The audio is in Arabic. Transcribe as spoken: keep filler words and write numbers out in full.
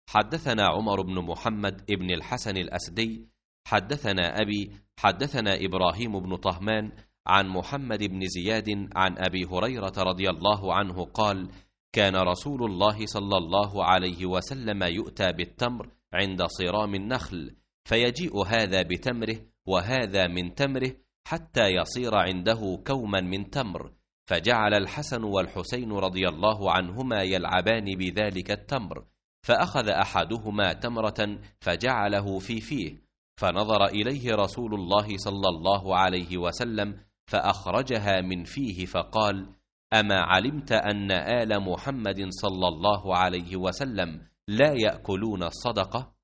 حدثنا عمر بن محمد بن الحسن الأسدي حدثنا أبي حدثنا إبراهيم بن طهمان عن محمد بن زياد عن أبي هريرة رضي الله عنه قال: كان رسول الله صلى الله عليه وسلم يؤتى بالتمر عند صرام النخل، فيجيء هذا بتمره وهذا من تمره حتى يصير عنده كوما من تمر، فجعل الحسن والحسين رضي الله عنهما يلعبان بذلك التمر، فأخذ أحدهما تمرة فجعله في فيه، فنظر إليه رسول الله صلى الله عليه وسلم فأخرجها من فيه فقال: أما علمت أن آل محمد صلى الله عليه وسلم لا يأكلون الصدقة؟